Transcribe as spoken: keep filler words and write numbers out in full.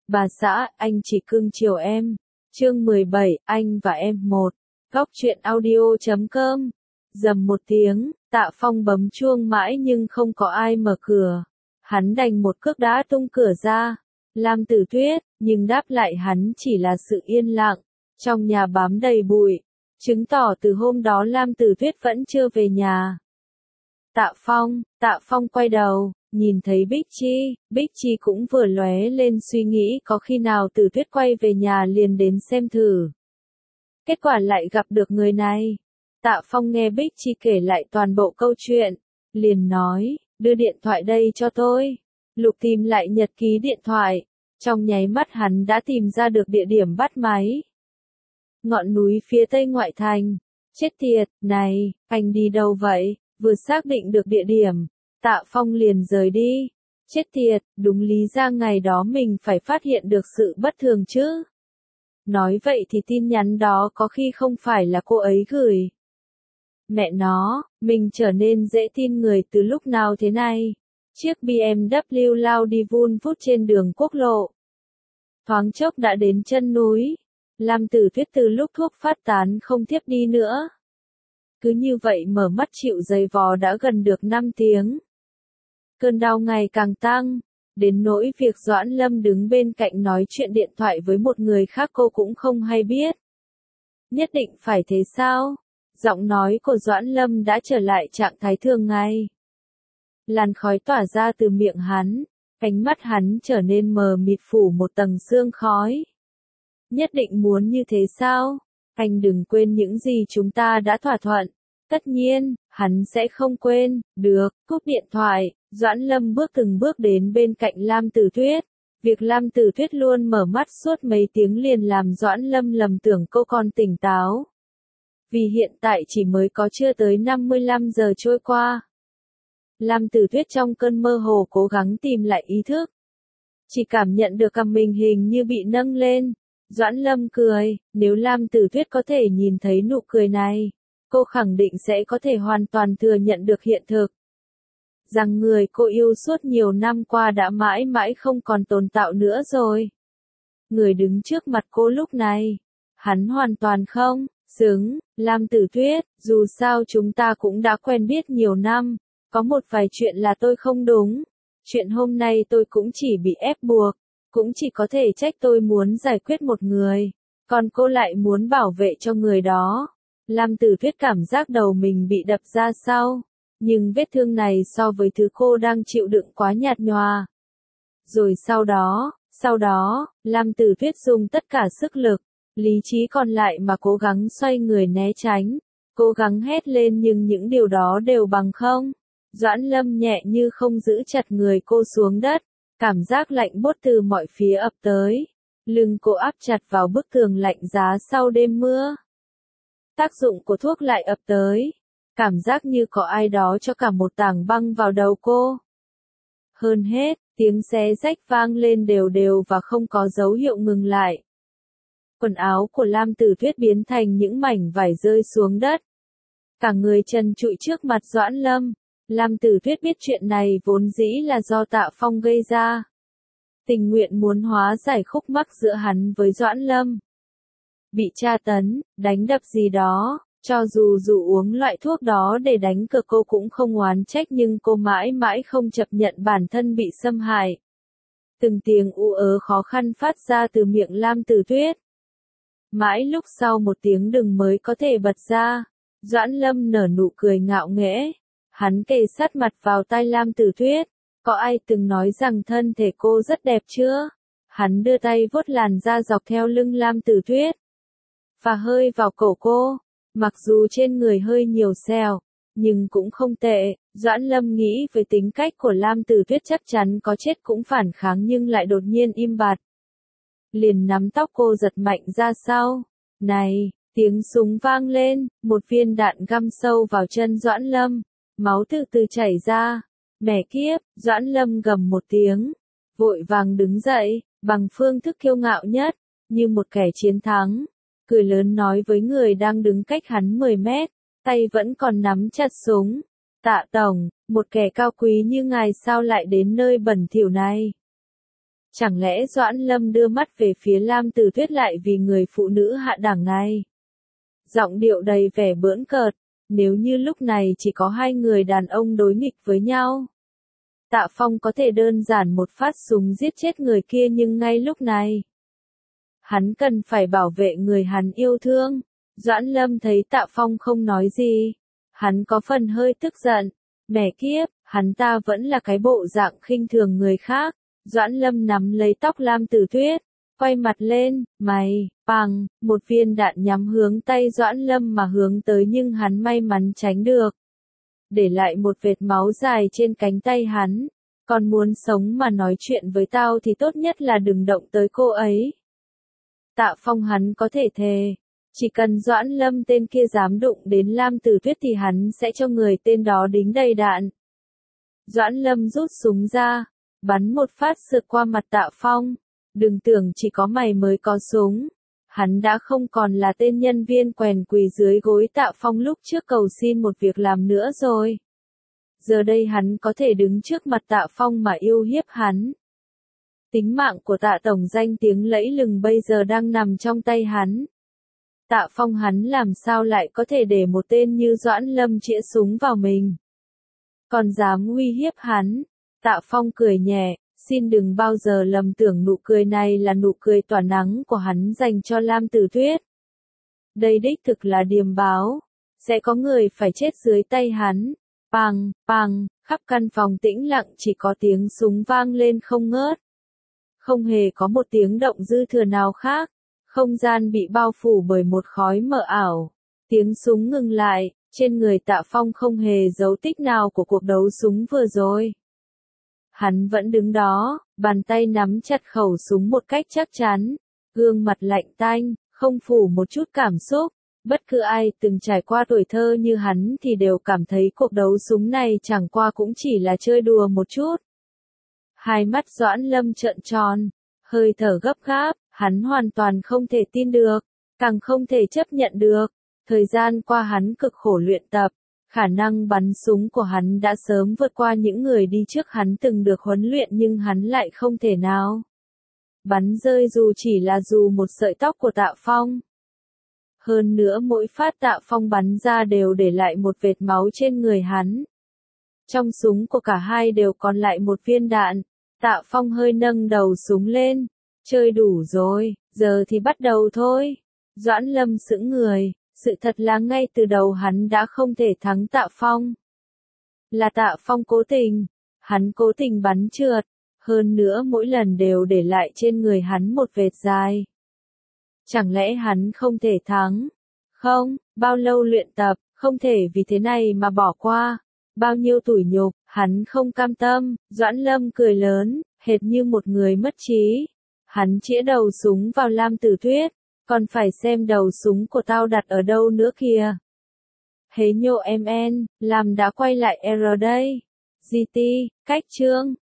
Bà xã, anh chỉ cưng chiều em. Chương mười bảy, anh và em một. Góc truyện audio chấm com. Dầm một tiếng, Tạ Phong bấm chuông mãi nhưng không có ai mở cửa. Hắn đành một cước đá tung cửa ra. Lam Tử Tuyết, nhưng đáp lại hắn chỉ là sự yên lặng. Trong nhà bám đầy bụi, chứng tỏ từ hôm đó Lam Tử Tuyết vẫn chưa về nhà. Tạ Phong, Tạ Phong quay đầu, nhìn thấy Bích Chi, Bích Chi cũng vừa lóe lên suy nghĩ có khi nào Tử Tuyết quay về nhà liền đến xem thử. Kết quả lại gặp được người này. Tạ Phong nghe Bích Chi kể lại toàn bộ câu chuyện, liền nói, đưa điện thoại đây cho tôi. Lục tìm lại nhật ký điện thoại, trong nháy mắt hắn đã tìm ra được địa điểm bắt máy. Ngọn núi phía tây ngoại thành. Chết tiệt, này, anh đi đâu vậy? Vừa xác định được địa điểm, Tạ Phong liền rời đi. Chết tiệt, đúng lý ra ngày đó mình phải phát hiện được sự bất thường chứ. Nói vậy thì tin nhắn đó có khi không phải là cô ấy gửi. Mẹ nó, mình trở nên dễ tin người từ lúc nào thế này. Chiếc bê em vê lao đi vun vút trên đường quốc lộ. Thoáng chốc đã đến chân núi. Lam Tử Tuyết từ lúc thuốc phát tán không tiếp đi nữa. Cứ như vậy mở mắt chịu giày vò đã gần được năm tiếng. Cơn đau ngày càng tăng, đến nỗi việc Doãn Lâm đứng bên cạnh nói chuyện điện thoại với một người khác cô cũng không hay biết. Nhất định phải thế sao? Giọng nói của Doãn Lâm đã trở lại trạng thái thường ngày. Làn khói tỏa ra từ miệng hắn, ánh mắt hắn trở nên mờ mịt phủ một tầng sương khói. Nhất định muốn như thế sao? Anh đừng quên những gì chúng ta đã thỏa thuận. Tất nhiên, hắn sẽ không quên. Được, cúp điện thoại, Doãn Lâm bước từng bước đến bên cạnh Lam Tử Tuyết. Việc Lam Tử Tuyết luôn mở mắt suốt mấy tiếng liền làm Doãn Lâm lầm tưởng cô còn tỉnh táo. Vì hiện tại chỉ mới có chưa tới năm mươi lăm giờ trôi qua. Lam Tử Tuyết trong cơn mơ hồ cố gắng tìm lại ý thức. Chỉ cảm nhận được cằm mình hình như bị nâng lên. Doãn Lâm cười, nếu Lam Tử Tuyết có thể nhìn thấy nụ cười này, cô khẳng định sẽ có thể hoàn toàn thừa nhận được hiện thực. Rằng người cô yêu suốt nhiều năm qua đã mãi mãi không còn tồn tại nữa rồi. Người đứng trước mặt cô lúc này, hắn hoàn toàn không xứng. Lam Tử Tuyết, dù sao chúng ta cũng đã quen biết nhiều năm, có một vài chuyện là tôi không đúng. Chuyện hôm nay tôi cũng chỉ bị ép buộc. Cũng chỉ có thể trách tôi muốn giải quyết một người, còn cô lại muốn bảo vệ cho người đó. Lam Tử Tuyết cảm giác đầu mình bị đập ra sau, nhưng vết thương này so với thứ cô đang chịu đựng quá nhạt nhòa. Rồi sau đó, sau đó, Lam Tử Tuyết dùng tất cả sức lực, lý trí còn lại mà cố gắng xoay người né tránh, cố gắng hét lên nhưng những điều đó đều bằng không. Doãn Lâm nhẹ như không giữ chặt người cô xuống đất. Cảm giác lạnh buốt từ mọi phía ập tới. Lưng cô áp chặt vào bức tường lạnh giá sau đêm mưa. Tác dụng của thuốc lại ập tới. Cảm giác như có ai đó cho cả một tảng băng vào đầu cô. Hơn hết, tiếng xé rách vang lên đều đều và không có dấu hiệu ngừng lại. Quần áo của Lam Tử Tuyết biến thành những mảnh vải rơi xuống đất. Cả người trần trụi trước mặt Doãn Lâm. Lam Tử Tuyết biết chuyện này vốn dĩ là do Tạ Phong gây ra. Tình nguyện muốn hóa giải khúc mắc giữa hắn với Doãn Lâm. Bị tra tấn, đánh đập gì đó, cho dù dù uống loại thuốc đó để đánh cược cô cũng không oán trách nhưng cô mãi mãi không chấp nhận bản thân bị xâm hại. Từng tiếng u ớ khó khăn phát ra từ miệng Lam Tử Tuyết. Mãi lúc sau một tiếng đừng mới có thể bật ra, Doãn Lâm nở nụ cười ngạo nghễ. Hắn kề sát mặt vào tai Lam Tử Tuyết. Có ai từng nói rằng thân thể cô rất đẹp chưa? Hắn đưa tay vuốt làn da dọc theo lưng Lam Tử Tuyết. Và hơi vào cổ cô. Mặc dù trên người hơi nhiều sẹo, nhưng cũng không tệ. Doãn Lâm nghĩ với tính cách của Lam Tử Tuyết chắc chắn có chết cũng phản kháng nhưng lại đột nhiên im bặt. Liền nắm tóc cô giật mạnh ra sau. Này, tiếng súng vang lên, một viên đạn găm sâu vào chân Doãn Lâm. Máu từ từ chảy ra. Mẹ kiếp, Doãn Lâm gầm một tiếng. Vội vàng đứng dậy, bằng phương thức kiêu ngạo nhất, như một kẻ chiến thắng. Cười lớn nói với người đang đứng cách hắn mười mét, tay vẫn còn nắm chặt súng. Tạ Tổng, một kẻ cao quý như ngài sao lại đến nơi bẩn thỉu này? Chẳng lẽ Doãn Lâm đưa mắt về phía Lam Tử Tuyết lại vì người phụ nữ hạ đẳng này? Giọng điệu đầy vẻ bỡn cợt, nếu như lúc này chỉ có hai người đàn ông đối nghịch với nhau. Tạ Phong có thể đơn giản một phát súng giết chết người kia, nhưng ngay lúc này, hắn cần phải bảo vệ người hắn yêu thương. Doãn Lâm thấy Tạ Phong không nói gì, hắn có phần hơi tức giận. Mẹ kiếp, hắn ta vẫn là cái bộ dạng khinh thường người khác. Doãn Lâm nắm lấy tóc Lam Tử Tuyết, quay mặt lên, mày, bằng, một viên đạn nhắm hướng tay Doãn Lâm mà hướng tới, nhưng hắn may mắn tránh được, để lại một vệt máu dài trên cánh tay hắn. Còn muốn sống mà nói chuyện với tao thì tốt nhất là đừng động tới cô ấy. Tạ Phong hắn có thể thề, chỉ cần Doãn Lâm tên kia dám đụng đến Lam Tử Tuyết thì hắn sẽ cho người tên đó đính đầy đạn. Doãn Lâm rút súng ra, bắn một phát sượt qua mặt Tạ Phong. Đừng tưởng chỉ có mày mới có súng. Hắn đã không còn là tên nhân viên quèn quỳ dưới gối Tạ Phong lúc trước cầu xin một việc làm nữa rồi. Giờ đây hắn có thể đứng trước mặt Tạ Phong mà yêu hiếp hắn. Tính mạng của Tạ tổng danh tiếng lẫy lừng bây giờ đang nằm trong tay hắn. Tạ Phong hắn làm sao lại có thể để một tên như Doãn Lâm chĩa súng vào mình, còn dám uy hiếp hắn. Tạ Phong cười nhẹ, xin đừng bao giờ lầm tưởng nụ cười này là nụ cười tỏa nắng của hắn dành cho Lam Tử Tuyết. Đây đích thực là điềm báo, sẽ có người phải chết dưới tay hắn. Pang, pang, khắp căn phòng tĩnh lặng, chỉ có tiếng súng vang lên không ngớt. Không hề có một tiếng động dư thừa nào khác. Không gian bị bao phủ bởi một khói mờ ảo. Tiếng súng ngừng lại, trên người Tạ Phong không hề dấu tích nào của cuộc đấu súng vừa rồi. Hắn vẫn đứng đó, bàn tay nắm chặt khẩu súng một cách chắc chắn, gương mặt lạnh tanh, không phủ một chút cảm xúc. Bất cứ ai từng trải qua tuổi thơ như hắn thì đều cảm thấy cuộc đấu súng này chẳng qua cũng chỉ là chơi đùa một chút. Hai mắt Doãn Lâm trợn tròn, hơi thở gấp gáp, hắn hoàn toàn không thể tin được, càng không thể chấp nhận được. Thời gian qua hắn cực khổ luyện tập, khả năng bắn súng của hắn đã sớm vượt qua những người đi trước hắn từng được huấn luyện, nhưng hắn lại không thể nào bắn rơi dù chỉ là dù một sợi tóc của Tạ Phong. Hơn nữa mỗi phát Tạ Phong bắn ra đều để lại một vệt máu trên người hắn. Trong súng của cả hai đều còn lại một viên đạn. Tạ Phong hơi nâng đầu súng lên. Chơi đủ rồi, giờ thì bắt đầu thôi. Doãn Lâm sững người, sự thật là ngay từ đầu hắn đã không thể thắng Tạ Phong. Là Tạ Phong cố tình, hắn cố tình bắn trượt, hơn nữa mỗi lần đều để lại trên người hắn một vệt dài. Chẳng lẽ hắn không thể thắng? Không, bao lâu luyện tập, không thể vì thế này mà bỏ qua. Bao nhiêu tủi nhục, hắn không cam tâm. Doãn Lâm cười lớn, hệt như một người mất trí. Hắn chĩa đầu súng vào Lam Tử Tuyết, còn phải xem đầu súng của tao đặt ở đâu nữa kìa. Hế nhộ em en, làm đã quay lại R đây. giê tê, cách chương.